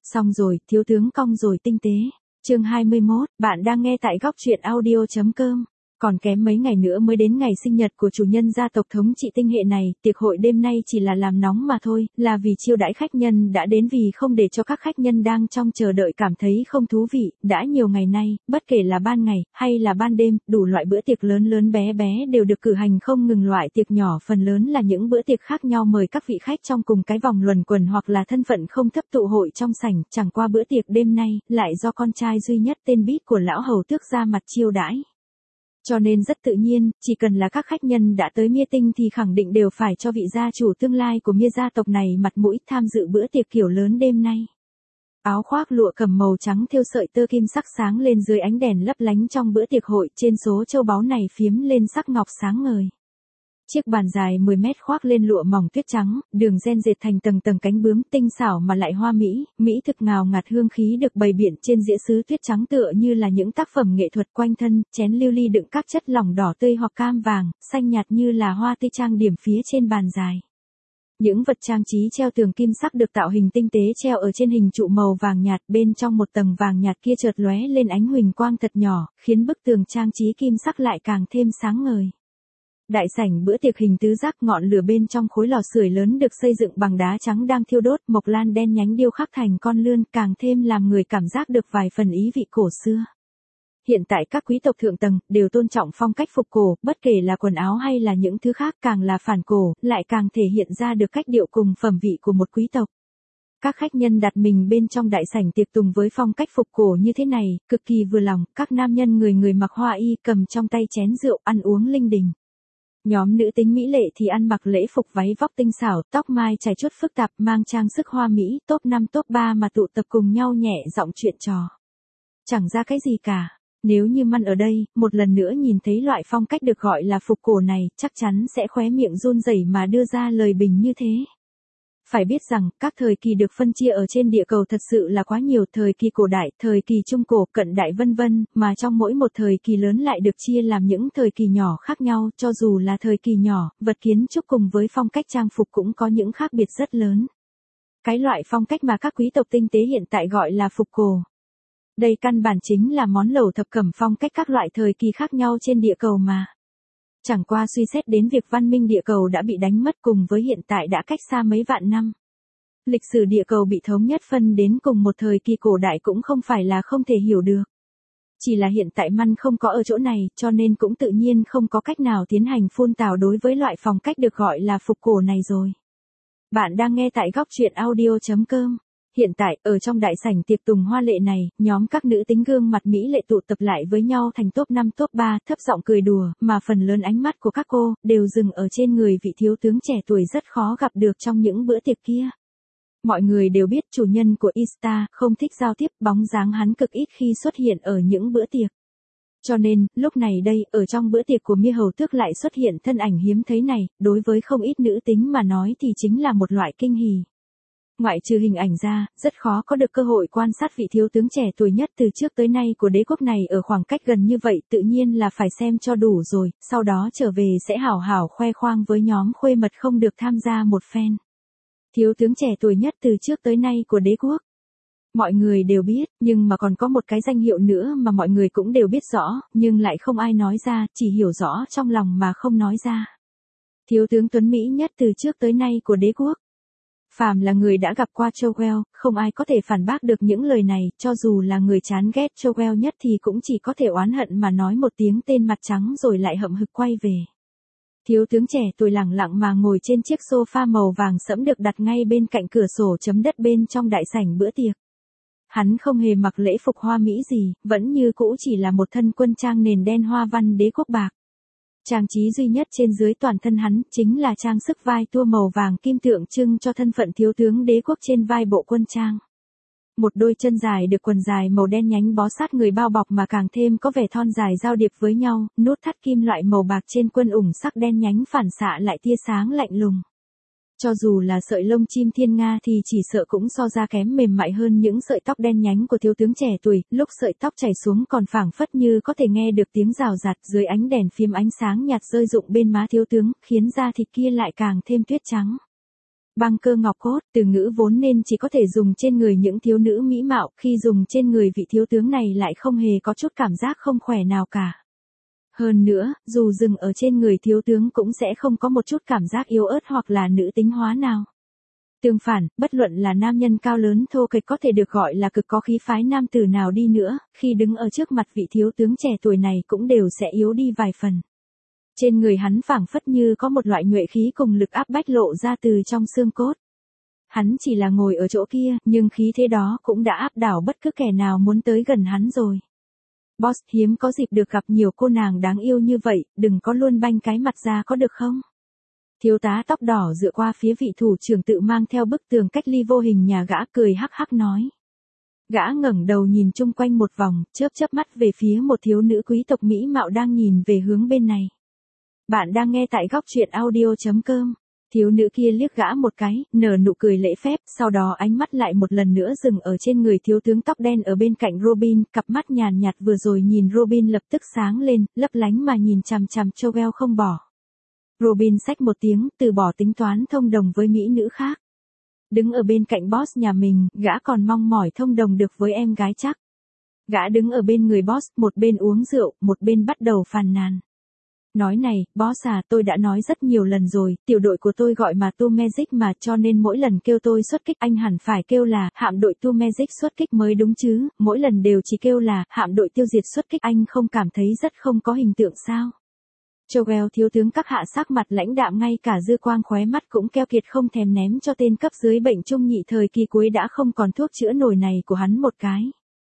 Xong rồi, thiếu tướng cong rồi tinh tế. Chương 21, bạn đang nghe tại góc truyện audio.com. Còn kém mấy ngày nữa mới đến ngày sinh nhật của chủ nhân gia tộc thống trị tinh hệ này, tiệc hội đêm nay chỉ là làm nóng mà thôi, là vì chiêu đãi khách nhân đã đến, vì không để cho các khách nhân đang trong chờ đợi cảm thấy không thú vị. Đã nhiều ngày nay, bất kể là ban ngày hay là ban đêm, đủ loại bữa tiệc lớn lớn bé bé đều được cử hành không ngừng. Loại tiệc nhỏ phần lớn là những bữa tiệc khác nhau, mời các vị khách trong cùng cái vòng luẩn quẩn hoặc là thân phận không thấp tụ hội trong sảnh. Chẳng qua bữa tiệc đêm nay lại do con trai duy nhất tên Bít của lão hầu tước ra mặt chiêu đãi. Cho nên rất tự nhiên, chỉ cần là các khách nhân đã tới Mia Tinh thì khẳng định đều phải cho vị gia chủ tương lai của Mia gia tộc này mặt mũi tham dự bữa tiệc kiểu lớn đêm nay. Áo khoác lụa cẩm màu trắng thêu sợi tơ kim sắc sáng lên dưới ánh đèn lấp lánh trong bữa tiệc hội, trên số châu báu này phiếm lên sắc ngọc sáng ngời. Chiếc bàn dài 10 mét khoác lên lụa mỏng tuyết trắng, đường ren dệt thành tầng tầng cánh bướm tinh xảo mà lại hoa mỹ thực ngào ngạt hương khí được bày biện trên dĩa sứ tuyết trắng tựa như là những tác phẩm nghệ thuật. Quanh thân, chén lưu ly đựng các chất lỏng đỏ tươi hoặc cam vàng, xanh nhạt như là hoa tươi trang điểm phía trên bàn dài. Những vật trang trí treo tường kim sắc được tạo hình tinh tế treo ở trên hình trụ màu vàng nhạt, bên trong một tầng vàng nhạt kia chợt lóe lên ánh huỳnh quang thật nhỏ, khiến bức tường trang trí kim sắc lại càng thêm sáng ngời. Đại sảnh bữa tiệc hình tứ giác, ngọn lửa bên trong khối lò sưởi lớn được xây dựng bằng đá trắng đang thiêu đốt, mộc lan đen nhánh điêu khắc thành con lươn, càng thêm làm người cảm giác được vài phần ý vị cổ xưa. Hiện tại các quý tộc thượng tầng đều tôn trọng phong cách phục cổ, bất kể là quần áo hay là những thứ khác, càng là phản cổ, lại càng thể hiện ra được cách điệu cùng phẩm vị của một quý tộc. Các khách nhân đặt mình bên trong đại sảnh tiệc tùng với phong cách phục cổ như thế này, cực kỳ vừa lòng. Các nam nhân người mặc hoa y, cầm trong tay chén rượu, ăn uống linh đình. Nhóm nữ tính mỹ lệ thì ăn mặc lễ phục váy vóc tinh xảo, tóc mai chải chuốt phức tạp, mang trang sức hoa mỹ, top 5 top 3 mà tụ tập cùng nhau nhẹ giọng chuyện trò. Chẳng ra cái gì cả. Nếu như Man ở đây, một lần nữa nhìn thấy loại phong cách được gọi là phục cổ này, chắc chắn sẽ khóe miệng run rẩy mà đưa ra lời bình như thế. Phải biết rằng, các thời kỳ được phân chia ở trên địa cầu thật sự là quá nhiều, thời kỳ cổ đại, thời kỳ trung cổ, cận đại vân vân, mà trong mỗi một thời kỳ lớn lại được chia làm những thời kỳ nhỏ khác nhau. Cho dù là thời kỳ nhỏ, vật kiến trúc cùng với phong cách trang phục cũng có những khác biệt rất lớn. Cái loại phong cách mà các quý tộc tinh tế hiện tại gọi là phục cổ. Đây căn bản chính là món lẩu thập cẩm phong cách các loại thời kỳ khác nhau trên địa cầu mà. Chẳng qua suy xét đến việc văn minh địa cầu đã bị đánh mất cùng với hiện tại đã cách xa mấy vạn năm. Lịch sử địa cầu bị thống nhất phân đến cùng một thời kỳ cổ đại cũng không phải là không thể hiểu được. Chỉ là hiện tại Man không có ở chỗ này, cho nên cũng tự nhiên không có cách nào tiến hành phun tào đối với loại phong cách được gọi là phục cổ này rồi. Bạn đang nghe tại góc truyện audio.com. Hiện tại, ở trong đại sảnh tiệc tùng hoa lệ này, nhóm các nữ tính gương mặt mỹ lệ tụ tập lại với nhau thành top 5 top 3, thấp giọng cười đùa, mà phần lớn ánh mắt của các cô đều dừng ở trên người vị thiếu tướng trẻ tuổi rất khó gặp được trong những bữa tiệc kia. Mọi người đều biết chủ nhân của Ista không thích giao tiếp, bóng dáng hắn cực ít khi xuất hiện ở những bữa tiệc. Cho nên, lúc này đây, ở trong bữa tiệc của Mia hầu tước lại xuất hiện thân ảnh hiếm thấy này, đối với không ít nữ tính mà nói thì chính là một loại kinh hỉ. Ngoại trừ hình ảnh ra, rất khó có được cơ hội quan sát vị thiếu tướng trẻ tuổi nhất từ trước tới nay của đế quốc này ở khoảng cách gần như vậy, tự nhiên là phải xem cho đủ rồi, sau đó trở về sẽ hảo hảo khoe khoang với nhóm khuê mật không được tham gia một phen. Thiếu tướng trẻ tuổi nhất từ trước tới nay của đế quốc. Mọi người đều biết, nhưng mà còn có một cái danh hiệu nữa mà mọi người cũng đều biết rõ, nhưng lại không ai nói ra, chỉ hiểu rõ trong lòng mà không nói ra. Thiếu tướng tuấn Mỹ nhất từ trước tới nay của đế quốc. Phàm là người đã gặp qua Chowell, không ai có thể phản bác được những lời này, cho dù là người chán ghét Chowell nhất thì cũng chỉ có thể oán hận mà nói một tiếng tên mặt trắng rồi lại hậm hực quay về. Thiếu tướng trẻ tuổi lẳng lặng mà ngồi trên chiếc sofa màu vàng sẫm được đặt ngay bên cạnh cửa sổ chấm đất bên trong đại sảnh bữa tiệc. Hắn không hề mặc lễ phục hoa mỹ gì, vẫn như cũ chỉ là một thân quân trang nền đen hoa văn đế quốc bạc. Trang trí duy nhất trên dưới toàn thân hắn chính là trang sức vai tua màu vàng kim tượng trưng cho thân phận thiếu tướng đế quốc trên vai bộ quân trang. Một đôi chân dài được quần dài màu đen nhánh bó sát người bao bọc mà càng thêm có vẻ thon dài giao điệp với nhau, nút thắt kim loại màu bạc trên quân ủng sắc đen nhánh phản xạ lại tia sáng lạnh lùng. Cho dù là sợi lông chim thiên nga thì chỉ sợ cũng so ra kém mềm mại hơn những sợi tóc đen nhánh của thiếu tướng trẻ tuổi, lúc sợi tóc chảy xuống còn phảng phất như có thể nghe được tiếng rào rạt dưới ánh đèn phim ánh sáng nhạt rơi rụng bên má thiếu tướng, khiến da thịt kia lại càng thêm tuyết trắng. Băng cơ ngọc cốt, từ ngữ vốn nên chỉ có thể dùng trên người những thiếu nữ mỹ mạo, khi dùng trên người vị thiếu tướng này lại không hề có chút cảm giác không khỏe nào cả. Hơn nữa, dù dừng ở trên người thiếu tướng cũng sẽ không có một chút cảm giác yếu ớt hoặc là nữ tính hóa nào. Tương phản, bất luận là nam nhân cao lớn thô kệch có thể được gọi là cực có khí phái nam tử nào đi nữa, khi đứng ở trước mặt vị thiếu tướng trẻ tuổi này cũng đều sẽ yếu đi vài phần. Trên người hắn phảng phất như có một loại nhuệ khí cùng lực áp bách lộ ra từ trong xương cốt. Hắn chỉ là ngồi ở chỗ kia, nhưng khí thế đó cũng đã áp đảo bất cứ kẻ nào muốn tới gần hắn rồi. Boss, hiếm có dịp được gặp nhiều cô nàng đáng yêu như vậy, đừng có luôn banh cái mặt ra có được không? Thiếu tá tóc đỏ dựa qua phía vị thủ trưởng tự mang theo bức tường cách ly vô hình nhà gã cười hắc hắc nói. Gã ngẩng đầu nhìn chung quanh một vòng, chớp chớp mắt về phía một thiếu nữ quý tộc mỹ mạo đang nhìn về hướng bên này. Bạn đang nghe tại góc truyện audio.com. Thiếu nữ kia liếc gã một cái, nở nụ cười lễ phép, sau đó ánh mắt lại một lần nữa dừng ở trên người thiếu tướng tóc đen ở bên cạnh Robin, cặp mắt nhàn nhạt vừa rồi nhìn Robin lập tức sáng lên, lấp lánh mà nhìn chằm chằm Joel không bỏ. Robin xách một tiếng, từ bỏ tính toán thông đồng với mỹ nữ khác. Đứng ở bên cạnh boss nhà mình, gã còn mong mỏi thông đồng được với em gái chắc. Gã đứng ở bên người boss, một bên uống rượu, một bên bắt đầu phàn nàn. Nói này, boss à, tôi đã nói rất nhiều lần rồi, tiểu đội của tôi gọi mà Tu Magic mà, cho nên mỗi lần kêu tôi xuất kích anh hẳn phải kêu là hạm đội Tu Magic xuất kích mới đúng chứ, mỗi lần đều chỉ kêu là hạm đội tiêu diệt xuất kích, anh không cảm thấy rất không có hình tượng sao? Joel thiếu tướng các hạ sắc mặt lãnh đạm, ngay cả dư quang khóe mắt cũng keo kiệt không thèm ném cho tên cấp dưới bệnh trung nhị thời kỳ cuối đã không còn thuốc chữa nổi này của hắn một cái.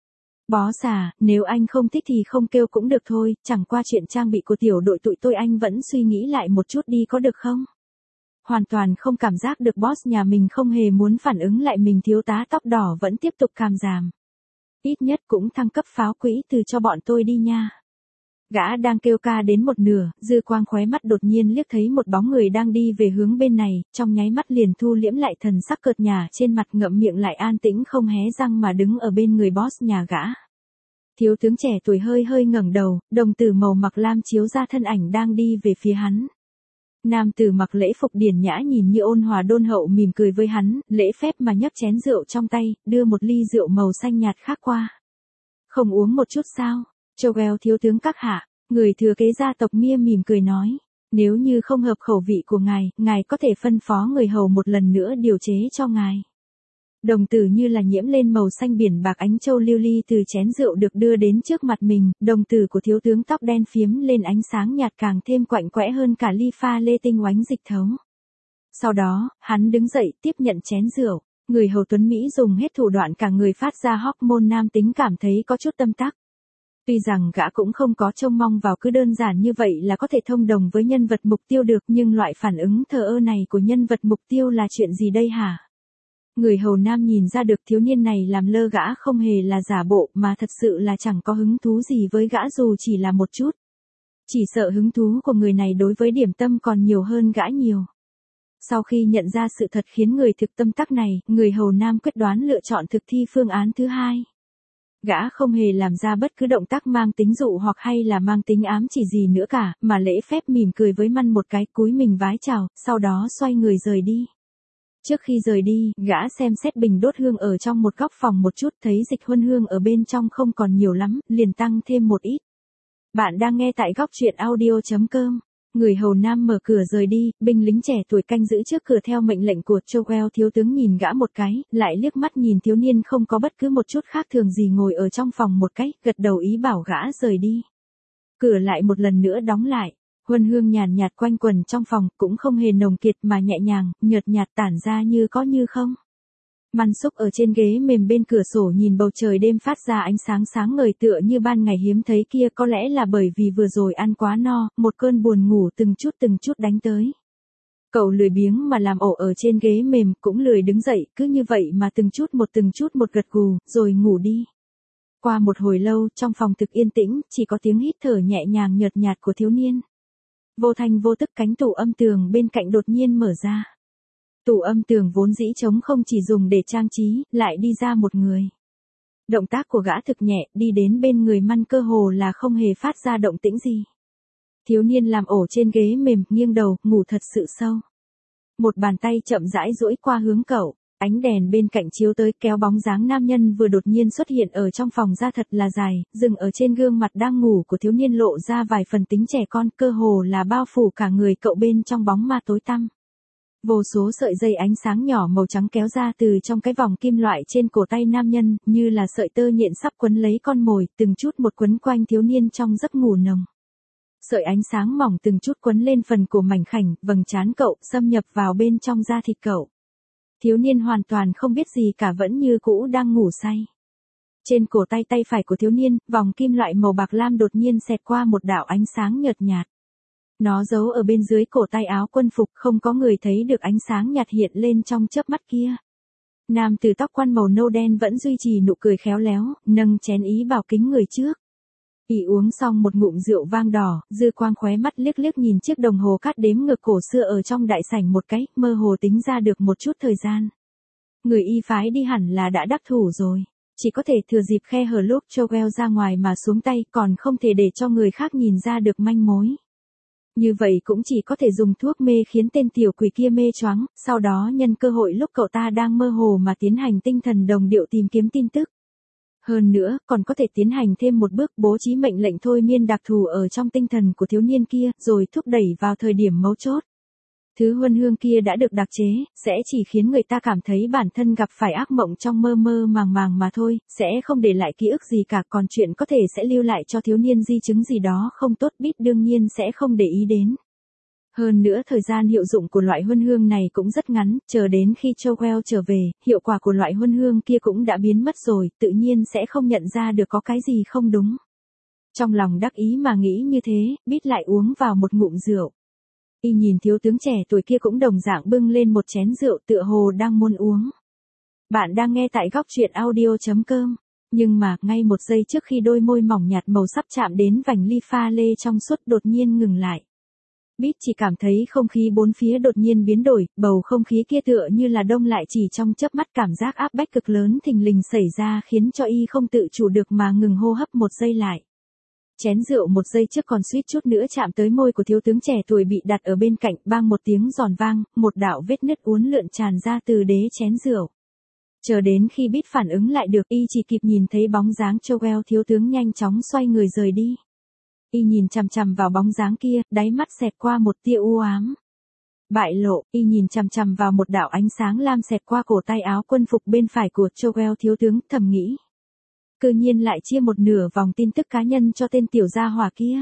Boss à, nếu anh không thích thì không kêu cũng được thôi, chẳng qua chuyện trang bị của tiểu đội tụi tôi anh vẫn suy nghĩ lại một chút đi có được không? Hoàn toàn không cảm giác được boss nhà mình không hề muốn phản ứng lại mình, thiếu tá tóc đỏ vẫn tiếp tục càm ràm. Ít nhất cũng thăng cấp pháo quỹ từ cho bọn tôi đi nha. Gã đang kêu ca đến một nửa, dư quang khóe mắt đột nhiên liếc thấy một bóng người đang đi về hướng bên này, trong nháy mắt liền thu liễm lại thần sắc cợt nhả trên mặt, ngậm miệng lại an tĩnh không hé răng mà đứng ở bên người boss nhà gã. Thiếu tướng trẻ tuổi hơi hơi ngẩng đầu, đồng tử màu mặc lam chiếu ra thân ảnh đang đi về phía hắn. Nam tử mặc lễ phục điển nhã nhìn như ôn hòa đôn hậu mỉm cười với hắn, lễ phép mà nhấc chén rượu trong tay, đưa một ly rượu màu xanh nhạt khác qua. Không uống một chút sao? Joel thiếu tướng các hạ, người thừa kế gia tộc Mia mỉm cười nói. Nếu như không hợp khẩu vị của ngài có thể phân phó người hầu một lần nữa điều chế cho ngài. Đồng tử như là nhiễm lên màu xanh biển bạc ánh châu lưu ly từ chén rượu được đưa đến trước mặt mình, đồng tử của thiếu tướng tóc đen phiếm lên ánh sáng nhạt càng thêm quạnh quẽ hơn cả ly pha lê tinh oánh dịch thấu. Sau đó, hắn đứng dậy tiếp nhận chén rượu, người hầu tuấn Mỹ dùng hết thủ đoạn cả người phát ra hormone nam tính cảm thấy có chút tâm tắc. Tuy rằng gã cũng không có trông mong vào cứ đơn giản như vậy là có thể thông đồng với nhân vật mục tiêu được, nhưng loại phản ứng thờ ơ này của nhân vật mục tiêu là chuyện gì đây hả? Người hầu nam nhìn ra được thiếu niên này làm lơ gã không hề là giả bộ mà thật sự là chẳng có hứng thú gì với gã dù chỉ là một chút. Chỉ sợ hứng thú của người này đối với điểm tâm còn nhiều hơn gã nhiều. Sau khi nhận ra sự thật khiến người thực tâm tắc này, người hầu nam quyết đoán lựa chọn thực thi phương án thứ hai. Gã không hề làm ra bất cứ động tác mang tính dụ hoặc hay là mang tính ám chỉ gì nữa cả, mà lễ phép mỉm cười với Man một cái, cúi mình vái chào, sau đó xoay người rời đi. Trước khi rời đi, gã xem xét bình đốt hương ở trong một góc phòng một chút, thấy dịch huân hương ở bên trong không còn nhiều lắm, liền tăng thêm một ít. Bạn đang nghe tại góc truyện audio.com. Người hầu nam mở cửa rời đi, binh lính trẻ tuổi canh giữ trước cửa theo mệnh lệnh của Joel thiếu tướng nhìn gã một cái, lại liếc mắt nhìn thiếu niên không có bất cứ một chút khác thường gì ngồi ở trong phòng một cái, gật đầu ý bảo gã rời đi. Cửa lại một lần nữa đóng lại, huân hương nhàn nhạt quanh quần trong phòng, cũng không hề nồng kiệt mà nhẹ nhàng, nhợt nhạt tản ra như có như không. Man xúc ở trên ghế mềm bên cửa sổ nhìn bầu trời đêm phát ra ánh sáng sáng ngời tựa như ban ngày hiếm thấy kia, có lẽ là bởi vì vừa rồi ăn quá no, một cơn buồn ngủ từng chút đánh tới. Cậu lười biếng mà làm ổ ở trên ghế mềm, cũng lười đứng dậy, cứ như vậy mà từng chút một gật gù, rồi ngủ đi. Qua một hồi lâu, trong phòng thực yên tĩnh, chỉ có tiếng hít thở nhẹ nhàng nhợt nhạt của thiếu niên. Vô thanh vô tức cánh tủ âm tường bên cạnh đột nhiên mở ra. Tủ âm tường vốn dĩ trống không chỉ dùng để trang trí, lại đi ra một người. Động tác của gã thực nhẹ, đi đến bên người Man cơ hồ là không hề phát ra động tĩnh gì. Thiếu niên làm ổ trên ghế mềm, nghiêng đầu, ngủ thật sự sâu. Một bàn tay chậm rãi duỗi qua hướng cậu. Ánh đèn bên cạnh chiếu tới kéo bóng dáng nam nhân vừa đột nhiên xuất hiện ở trong phòng ra thật là dài, dừng ở trên gương mặt đang ngủ của thiếu niên lộ ra vài phần tính trẻ con, cơ hồ là bao phủ cả người cậu bên trong bóng ma tối tăm. Vô số sợi dây ánh sáng nhỏ màu trắng kéo ra từ trong cái vòng kim loại trên cổ tay nam nhân, như là sợi tơ nhện sắp quấn lấy con mồi, từng chút một quấn quanh thiếu niên trong giấc ngủ nồng. Sợi ánh sáng mỏng từng chút quấn lên phần cổ mảnh khảnh, vầng trán cậu, xâm nhập vào bên trong da thịt cậu. Thiếu niên hoàn toàn không biết gì cả, vẫn như cũ đang ngủ say. Trên cổ tay phải của thiếu niên, vòng kim loại màu bạc lam đột nhiên xẹt qua một đạo ánh sáng nhợt nhạt. Nó giấu ở bên dưới cổ tay áo quân phục, không có người thấy được ánh sáng nhạt hiện lên trong chớp mắt kia. Nam tử tóc quăn màu nâu đen vẫn duy trì nụ cười khéo léo, nâng chén ý bảo kính người trước. Y uống xong một ngụm rượu vang đỏ, dư quang khóe mắt liếc liếc nhìn chiếc đồng hồ cát đếm ngược cổ xưa ở trong đại sảnh một cái, mơ hồ tính ra được một chút thời gian. Người y phái đi hẳn là đã đắc thủ rồi. Chỉ có thể thừa dịp khe hở lúc Joel ra ngoài mà xuống tay, còn không thể để cho người khác nhìn ra được manh mối. Như vậy cũng chỉ có thể dùng thuốc mê khiến tên tiểu quỷ kia mê choáng, sau đó nhân cơ hội lúc cậu ta đang mơ hồ mà tiến hành tinh thần đồng điệu tìm kiếm tin tức. Hơn nữa, còn có thể tiến hành thêm một bước bố trí mệnh lệnh thôi miên đặc thù ở trong tinh thần của thiếu niên kia, rồi thúc đẩy vào thời điểm mấu chốt. Thứ huân hương kia đã được đặc chế, sẽ chỉ khiến người ta cảm thấy bản thân gặp phải ác mộng trong mơ mơ màng mà thôi, sẽ không để lại ký ức gì cả, còn chuyện có thể sẽ lưu lại cho thiếu niên di chứng gì đó không tốt biết đương nhiên sẽ không để ý đến. Hơn nữa thời gian hiệu dụng của loại huân hương này cũng rất ngắn, chờ đến khi Joel trở về, hiệu quả của loại huân hương kia cũng đã biến mất rồi, tự nhiên sẽ không nhận ra được có cái gì không đúng. Trong lòng đắc ý mà nghĩ như thế, Bít lại uống vào một ngụm rượu. Y nhìn thiếu tướng trẻ tuổi kia cũng đồng dạng bưng lên một chén rượu tựa hồ đang muốn uống. Bạn đang nghe tại góc truyện audio.com. Nhưng mà, ngay một giây trước khi đôi môi mỏng nhạt màu sắp chạm đến vành ly pha lê trong suốt đột nhiên ngừng lại. Bít chỉ cảm thấy không khí bốn phía đột nhiên biến đổi, bầu không khí kia tựa như là đông lại chỉ trong chớp mắt, cảm giác áp bách cực lớn thình lình xảy ra khiến cho y không tự chủ được mà ngừng hô hấp một giây lại. Chén rượu một giây trước còn suýt chút nữa chạm tới môi của thiếu tướng trẻ tuổi bị đặt ở bên cạnh, bang một tiếng giòn vang, một đạo vết nứt uốn lượn tràn ra từ đế chén rượu. Chờ đến khi Bít phản ứng lại được, y chỉ kịp nhìn thấy bóng dáng Joel thiếu tướng nhanh chóng xoay người rời đi. Y nhìn chằm chằm vào bóng dáng kia, đáy mắt xẹt qua một tia u ám. Bại lộ, y nhìn chằm chằm vào một đạo ánh sáng lam xẹt qua cổ tay áo quân phục bên phải của Joel thiếu tướng, thầm nghĩ. Cư nhiên lại chia một nửa vòng tin tức cá nhân cho tên tiểu gia hỏa kia.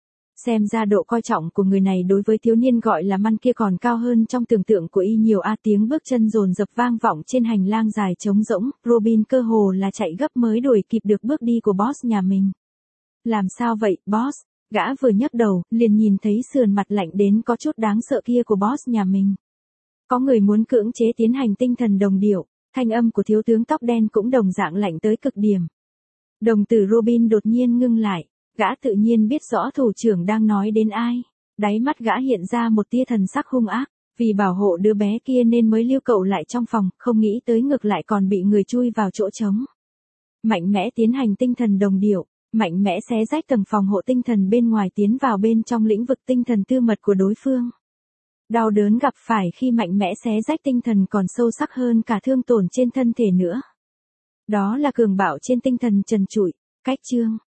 Xem ra độ coi trọng của người này đối với thiếu niên gọi là Man kia còn cao hơn trong tưởng tượng của y nhiều. Tiếng bước chân dồn dập vang vọng trên hành lang dài trống rỗng, Robin cơ hồ là chạy gấp mới đuổi kịp được bước đi của boss nhà mình. Làm sao vậy, boss? Gã vừa nhấc đầu, liền nhìn thấy sườn mặt lạnh đến có chút đáng sợ kia của boss nhà mình. Có người muốn cưỡng chế tiến hành tinh thần đồng điệu, thanh âm của thiếu tướng tóc đen cũng đồng dạng lạnh tới cực điểm. Đồng tử Robin đột nhiên ngưng lại, gã tự nhiên biết rõ thủ trưởng đang nói đến ai. Đáy mắt gã hiện ra một tia thần sắc hung ác, vì bảo hộ đứa bé kia nên mới lưu cậu lại trong phòng, không nghĩ tới ngược lại còn bị người chui vào chỗ trống. Mạnh mẽ tiến hành tinh thần đồng điệu, mạnh mẽ xé rách tầng phòng hộ tinh thần bên ngoài tiến vào bên trong lĩnh vực tinh thần tư mật của đối phương. Đau đớn gặp phải khi mạnh mẽ xé rách tinh thần còn sâu sắc hơn cả thương tổn trên thân thể nữa. Đó là cường bạo trên tinh thần trần trụi. Cách chương